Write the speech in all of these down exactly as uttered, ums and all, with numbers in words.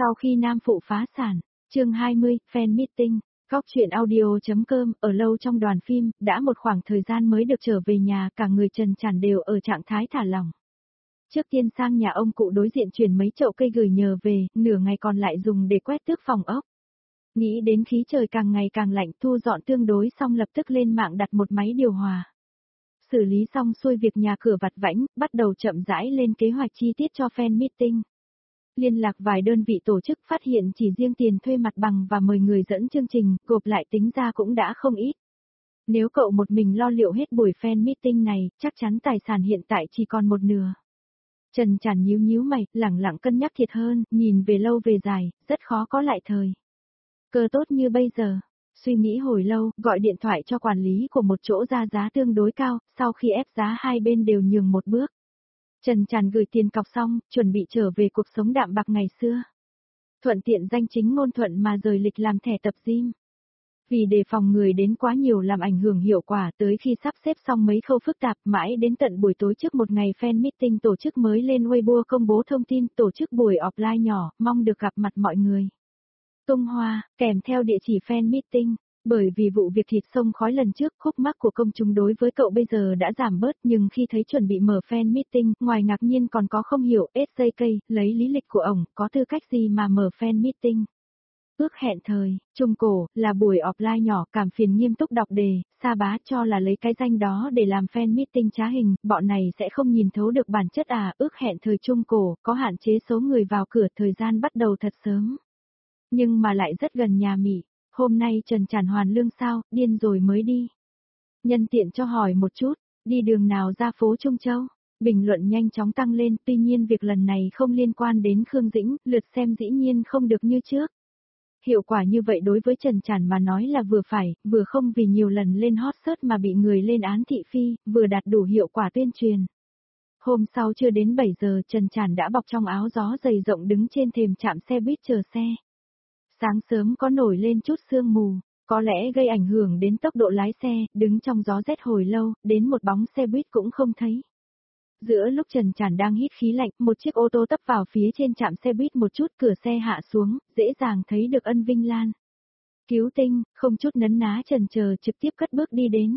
Sau khi nam phụ phá sản, chương hai mươi, fan meeting, góc truyện audio.com, ở lâu trong đoàn phim, đã một khoảng thời gian mới được trở về nhà, cả người Trần Tràn đều ở trạng thái thả lỏng. Trước tiên sang nhà ông cụ đối diện chuyển mấy chậu cây gửi nhờ về, nửa ngày còn lại dùng để quét tước phòng ốc. Nghĩ đến khí trời càng ngày càng lạnh, thu dọn tương đối xong lập tức lên mạng đặt một máy điều hòa. Xử lý xong xuôi việc nhà cửa vặt vãnh, bắt đầu chậm rãi lên kế hoạch chi tiết cho fan meeting. Liên lạc vài đơn vị tổ chức phát hiện chỉ riêng tiền thuê mặt bằng và mời người dẫn chương trình, gộp lại tính ra cũng đã không ít. Nếu cậu một mình lo liệu hết buổi fan meeting này, chắc chắn tài sản hiện tại chỉ còn một nửa. Trần Tràn nhíu nhíu mày, lẳng lặng cân nhắc thiệt hơn, nhìn về lâu về dài, rất khó có lại thời. Cơ tốt như bây giờ. Suy nghĩ hồi lâu, gọi điện thoại cho quản lý của một chỗ ra giá tương đối cao, sau khi ép giá hai bên đều nhường một bước. Trần Tràn gửi tiền cọc xong, chuẩn bị trở về cuộc sống đạm bạc ngày xưa. Thuận tiện danh chính ngôn thuận mà rời lịch làm thẻ tập gym. Vì đề phòng người đến quá nhiều làm ảnh hưởng hiệu quả, tới khi sắp xếp xong mấy khâu phức tạp, mãi đến tận buổi tối trước một ngày fan meeting tổ chức mới lên Weibo công bố thông tin tổ chức buổi offline nhỏ, mong được gặp mặt mọi người. Tung hoa, kèm theo địa chỉ fan meeting. Bởi vì vụ việc thịt sông khói lần trước, khúc mắc của công chúng đối với cậu bây giờ đã giảm bớt, nhưng khi thấy chuẩn bị mở fan meeting, ngoài ngạc nhiên còn có không hiểu, ét gi ca, lấy lý lịch của ổng, có tư cách gì mà mở fan meeting. Ước hẹn thời, trung cổ, là buổi offline nhỏ, cảm phiền nghiêm túc đọc đề, Sa Bá cho là lấy cái danh đó để làm fan meeting trá hình, bọn này sẽ không nhìn thấu được bản chất à, ước hẹn thời trung cổ, có hạn chế số người vào cửa, thời gian bắt đầu thật sớm. Nhưng mà lại rất gần nhà Mỹ. Hôm nay Trần Tràn hoàn lương sao, điên rồi mới đi. Nhân tiện cho hỏi một chút, đi đường nào ra phố Trung Châu? Bình luận nhanh chóng tăng lên, tuy nhiên việc lần này không liên quan đến Khương Dĩnh, lượt xem dĩ nhiên không được như trước. Hiệu quả như vậy đối với Trần Tràn mà nói là vừa phải, vừa không vì nhiều lần lên hot search mà bị người lên án thị phi, vừa đạt đủ hiệu quả tuyên truyền. Hôm sau chưa đến bảy giờ Trần Tràn đã bọc trong áo gió dày rộng đứng trên thềm trạm xe buýt chờ xe. Sáng sớm có nổi lên chút sương mù, có lẽ gây ảnh hưởng đến tốc độ lái xe, đứng trong gió rét hồi lâu, đến một bóng xe buýt cũng không thấy. Giữa lúc Trần Tràn đang hít khí lạnh, một chiếc ô tô tấp vào phía trên trạm xe buýt một chút, cửa xe hạ xuống, dễ dàng thấy được Ân Vinh Lan. Cứu tinh, không chút nấn ná chần chờ trực tiếp cất bước đi đến.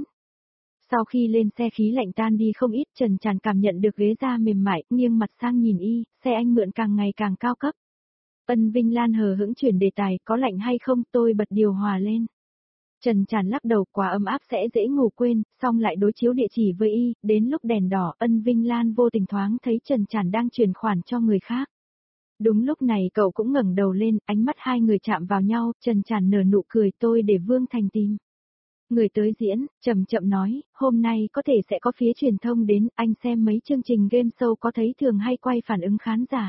Sau khi lên xe khí lạnh tan đi không ít, Trần Tràn cảm nhận được ghế da mềm mại, nghiêng mặt sang nhìn y, xe anh mượn càng ngày càng cao cấp. Ân Vinh Lan hờ hững chuyển đề tài, có lạnh hay không, tôi bật điều hòa lên. Trần Tràn lắc đầu, quá ấm áp sẽ dễ ngủ quên, xong lại đối chiếu địa chỉ với y, đến lúc đèn đỏ, Ân Vinh Lan vô tình thoáng thấy Trần Tràn đang chuyển khoản cho người khác. Đúng lúc này cậu cũng ngẩng đầu lên, ánh mắt hai người chạm vào nhau, Trần Tràn nở nụ cười, tôi để Vương Thành tìm. Người tới diễn, chậm chậm nói, hôm nay có thể sẽ có phía truyền thông đến, anh xem mấy chương trình game show có thấy thường hay quay phản ứng khán giả.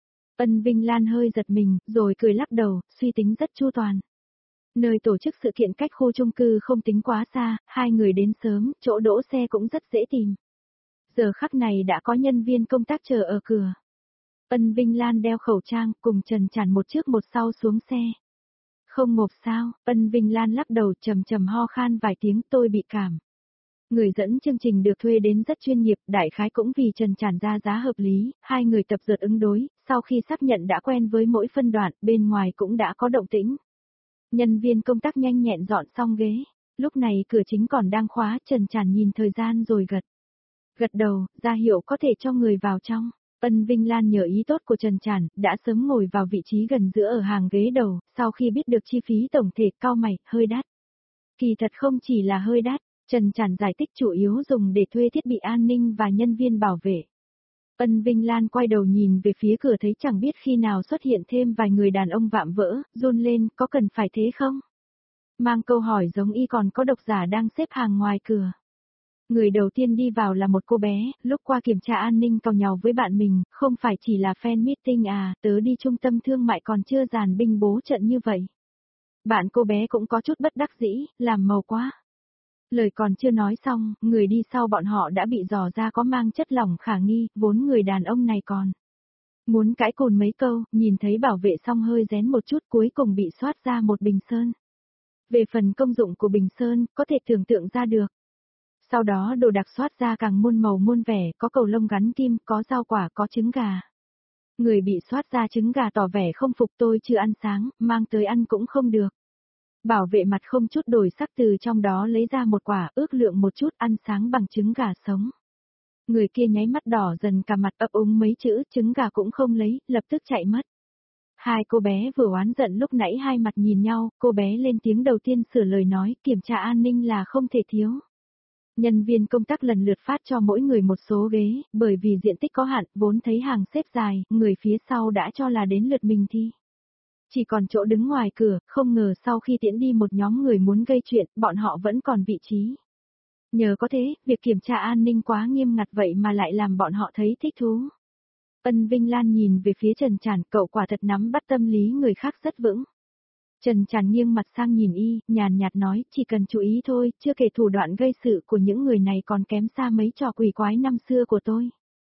Ân Vinh Lan hơi giật mình, rồi cười lắc đầu, suy tính rất chu toàn. Nơi tổ chức sự kiện cách khu chung cư không tính quá xa, hai người đến sớm, chỗ đỗ xe cũng rất dễ tìm. Giờ khắc này đã có nhân viên công tác chờ ở cửa. Ân Vinh Lan đeo khẩu trang, cùng Trần Tràn một trước một sau xuống xe. Không ngộp sao, Ân Vinh Lan lắc đầu trầm trầm ho khan vài tiếng, tôi bị cảm. Người dẫn chương trình được thuê đến rất chuyên nghiệp, đại khái cũng vì Trần Tràn ra giá hợp lý, hai người tập dượt ứng đối, sau khi xác nhận đã quen với mỗi phân đoạn, bên ngoài cũng đã có động tĩnh. Nhân viên công tác nhanh nhẹn dọn xong ghế, lúc này cửa chính còn đang khóa, Trần Tràn nhìn thời gian rồi gật. Gật đầu, ra hiệu có thể cho người vào trong. Ân Vinh Lan nhờ ý tốt của Trần Tràn, đã sớm ngồi vào vị trí gần giữa ở hàng ghế đầu, sau khi biết được chi phí tổng thể cau mày, hơi đắt. Kỳ thật không chỉ là hơi đắt. Trần Tràn giải thích chủ yếu dùng để thuê thiết bị an ninh và nhân viên bảo vệ. Ân Vinh Lan quay đầu nhìn về phía cửa thấy chẳng biết khi nào xuất hiện thêm vài người đàn ông vạm vỡ, run lên, có cần phải thế không? Mang câu hỏi giống y còn có độc giả đang xếp hàng ngoài cửa. Người đầu tiên đi vào là một cô bé, lúc qua kiểm tra an ninh càu nhàu với bạn mình, không phải chỉ là fan meeting à, tớ đi trung tâm thương mại còn chưa dàn binh bố trận như vậy. Bạn cô bé cũng có chút bất đắc dĩ, làm màu quá. Lời còn chưa nói xong, người đi sau bọn họ đã bị dò ra có mang chất lỏng khả nghi, vốn người đàn ông này còn muốn cãi cồn mấy câu, nhìn thấy bảo vệ xong hơi rén một chút cuối cùng bị soát ra một bình sơn. Về phần công dụng của bình sơn, có thể tưởng tượng ra được. Sau đó đồ đặc soát ra càng muôn màu muôn vẻ, có cầu lông gắn kim, có rau quả, có trứng gà. Người bị soát ra trứng gà tỏ vẻ không phục tôi chưa ăn sáng, mang tới ăn cũng không được. Bảo vệ mặt không chút đổi sắc từ trong đó lấy ra một quả ước lượng một chút ăn sáng bằng trứng gà sống. Người kia nháy mắt đỏ dần cả mặt ấp úng mấy chữ trứng gà cũng không lấy, lập tức chạy mất. Hai cô bé vừa oán giận lúc nãy hai mặt nhìn nhau, cô bé lên tiếng đầu tiên sửa lời nói kiểm tra an ninh là không thể thiếu. Nhân viên công tác lần lượt phát cho mỗi người một số ghế, bởi vì diện tích có hạn, vốn thấy hàng xếp dài, người phía sau đã cho là đến lượt mình thi. Chỉ còn chỗ đứng ngoài cửa, không ngờ sau khi tiễn đi một nhóm người muốn gây chuyện, bọn họ vẫn còn vị trí. Nhờ có thế, việc kiểm tra an ninh quá nghiêm ngặt vậy mà lại làm bọn họ thấy thích thú. Ân Vinh Lan nhìn về phía Trần Tràn, cậu quả thật nắm bắt tâm lý người khác rất vững. Trần Tràn nghiêng mặt sang nhìn y, nhàn nhạt nói, chỉ cần chú ý thôi, chưa kể thủ đoạn gây sự của những người này còn kém xa mấy trò quỷ quái năm xưa của tôi.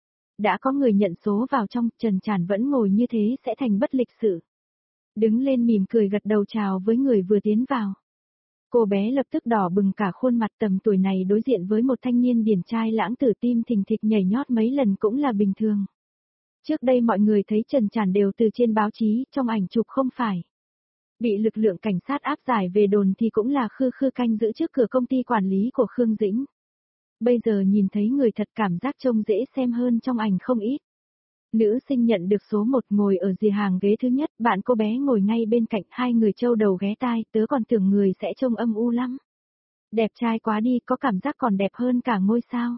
Đã có người nhận số vào trong, Trần Tràn vẫn ngồi như thế sẽ thành bất lịch sự. Đứng lên mỉm cười gật đầu chào với người vừa tiến vào. Cô bé lập tức đỏ bừng cả khuôn mặt, tầm tuổi này đối diện với một thanh niên điển trai lãng tử tim thình thịch nhảy nhót mấy lần cũng là bình thường. Trước đây mọi người thấy Trần Tràn đều từ trên báo chí, trong ảnh chụp không phải. Bị lực lượng cảnh sát áp giải về đồn thì cũng là khư khư canh giữ trước cửa công ty quản lý của Khương Dĩnh. Bây giờ nhìn thấy người thật cảm giác trông dễ xem hơn trong ảnh không ít. Nữ sinh nhận được số một ngồi ở rìa hàng ghế thứ nhất, bạn cô bé ngồi ngay bên cạnh, hai người trâu đầu ghé tai, tớ còn tưởng người sẽ trông âm u lắm. Đẹp trai quá đi, có cảm giác còn đẹp hơn cả ngôi sao.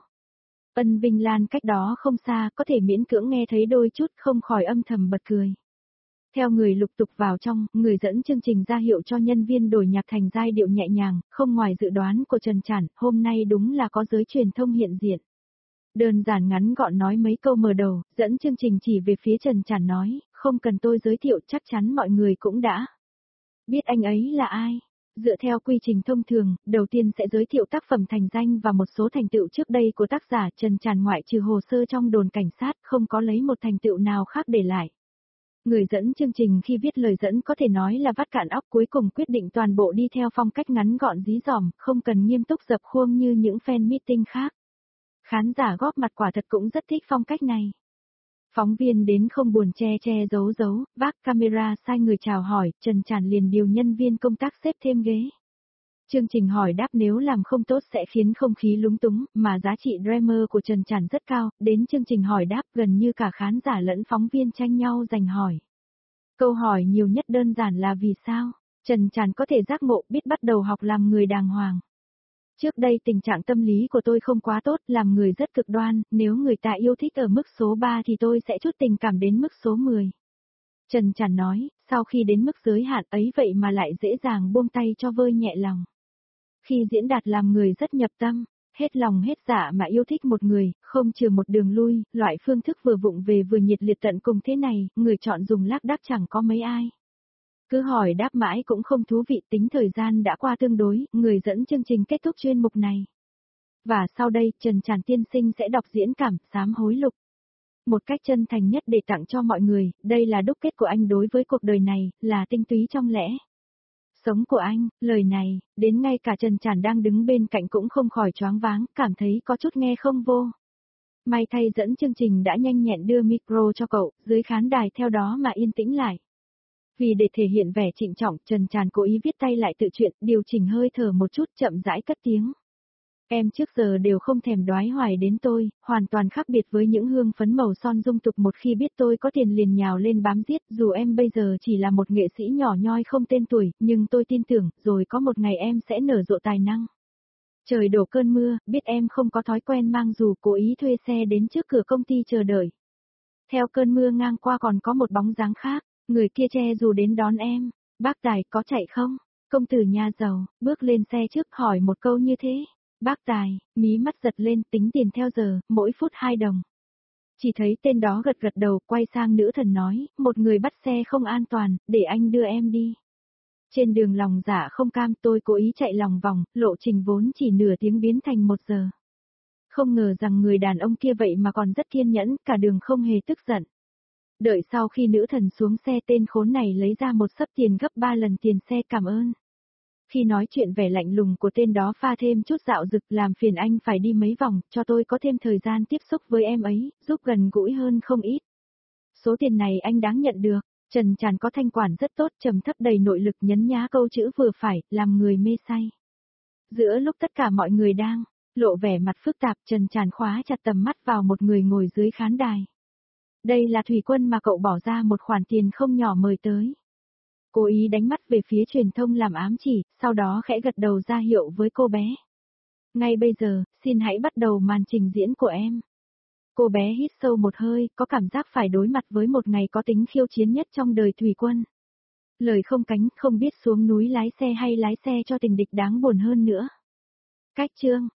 Ân Vinh Lan cách đó không xa, có thể miễn cưỡng nghe thấy đôi chút, không khỏi âm thầm bật cười. Theo người lục tục vào trong, người dẫn chương trình ra hiệu cho nhân viên đổi nhạc thành giai điệu nhẹ nhàng, không ngoài dự đoán của Trần Tràn, hôm nay đúng là có giới truyền thông hiện diện. Đơn giản ngắn gọn nói mấy câu mở đầu, dẫn chương trình chỉ về phía Trần Tràn nói, không cần tôi giới thiệu chắc chắn mọi người cũng đã biết anh ấy là ai. Dựa theo quy trình thông thường, đầu tiên sẽ giới thiệu tác phẩm thành danh và một số thành tựu trước đây của tác giả. Trần Tràn ngoại trừ hồ sơ trong đồn cảnh sát không có lấy một thành tựu nào khác để lại. Người dẫn chương trình khi viết lời dẫn có thể nói là vắt cạn óc, cuối cùng quyết định toàn bộ đi theo phong cách ngắn gọn dí dỏm, không cần nghiêm túc dập khuôn như những fan meeting khác. Khán giả góp mặt quả thật cũng rất thích phong cách này. Phóng viên đến không buồn che che giấu giấu, vác camera sai người chào hỏi, Trần Tràn liền điều nhân viên công tác xếp thêm ghế. Chương trình hỏi đáp nếu làm không tốt sẽ khiến không khí lúng túng, mà giá trị drama của Trần Tràn rất cao, đến chương trình hỏi đáp gần như cả khán giả lẫn phóng viên tranh nhau giành hỏi. Câu hỏi nhiều nhất đơn giản là vì sao? Trần Tràn có thể giác ngộ biết bắt đầu học làm người đàng hoàng. Trước đây tình trạng tâm lý của tôi không quá tốt, làm người rất cực đoan, nếu người ta yêu thích ở mức số ba thì tôi sẽ chút tình cảm đến mức số mười. Trần Tràn nói, sau khi đến mức giới hạn ấy vậy mà lại dễ dàng buông tay cho vơi nhẹ lòng. Khi diễn đạt làm người rất nhập tâm, hết lòng hết dạ mà yêu thích một người, không trừ một đường lui, loại phương thức vừa vụng về vừa nhiệt liệt tận cùng thế này, người chọn dùng lác đác chẳng có mấy ai. Cứ hỏi đáp mãi cũng không thú vị, tính thời gian đã qua tương đối, người dẫn chương trình kết thúc chuyên mục này. Và sau đây, Trần Tràn tiên sinh sẽ đọc diễn cảm, sám hối lục. Một cách chân thành nhất để tặng cho mọi người, đây là đúc kết của anh đối với cuộc đời này, là tinh túy trong lẽ sống của anh. Lời này, đến ngay cả Trần Tràn đang đứng bên cạnh cũng không khỏi choáng váng, cảm thấy có chút nghe không vô. May thay dẫn chương trình đã nhanh nhẹn đưa micro cho cậu, dưới khán đài theo đó mà yên tĩnh lại. Vì để thể hiện vẻ trịnh trọng, Trần Tràn cố ý viết tay lại tự truyện, điều chỉnh hơi thở một chút, chậm rãi cất tiếng. Em trước giờ đều không thèm đoái hoài đến tôi, hoàn toàn khác biệt với những hương phấn màu son dung tục, một khi biết tôi có tiền liền nhào lên bám giết, dù em bây giờ chỉ là một nghệ sĩ nhỏ nhoi không tên tuổi, nhưng tôi tin tưởng, rồi có một ngày em sẽ nở rộ tài năng. Trời đổ cơn mưa, biết em không có thói quen mang dù, cố ý thuê xe đến trước cửa công ty chờ đợi. Theo cơn mưa ngang qua còn có một bóng dáng khác, người kia che dù đến đón em. Bác Tài có chạy không? Công tử nhà giàu, bước lên xe trước hỏi một câu như thế. Bác Tài, mí mắt giật lên, tính tiền theo giờ, mỗi phút hai đồng. Chỉ thấy tên đó gật gật đầu, quay sang nữ thần nói, một người bắt xe không an toàn, để anh đưa em đi. Trên đường lòng dạ không cam, tôi cố ý chạy lòng vòng, lộ trình vốn chỉ nửa tiếng biến thành một giờ. Không ngờ rằng người đàn ông kia vậy mà còn rất kiên nhẫn, cả đường không hề tức giận. Đợi sau khi nữ thần xuống xe, tên khốn này lấy ra một xấp tiền gấp ba lần tiền xe cảm ơn. Khi nói chuyện vẻ lạnh lùng của tên đó pha thêm chút dạo dực, làm phiền anh phải đi mấy vòng, cho tôi có thêm thời gian tiếp xúc với em ấy, giúp gần gũi hơn không ít. Số tiền này anh đáng nhận được. Trần Tràn có thanh quản rất tốt, trầm thấp đầy nội lực, nhấn nhá câu chữ vừa phải, làm người mê say. Giữa lúc tất cả mọi người đang lộ vẻ mặt phức tạp, Trần Tràn khóa chặt tầm mắt vào một người ngồi dưới khán đài. Đây là Thủy Quân mà cậu bỏ ra một khoản tiền không nhỏ mời tới. Cố ý đánh mắt về phía truyền thông làm ám chỉ, sau đó khẽ gật đầu ra hiệu với cô bé. Ngay bây giờ, xin hãy bắt đầu màn trình diễn của em. Cô bé hít sâu một hơi, có cảm giác phải đối mặt với một ngày có tính khiêu chiến nhất trong đời Thủy Quân. Lời không cánh, không biết xuống núi lái xe hay lái xe cho tình địch đáng buồn hơn nữa. Cách chương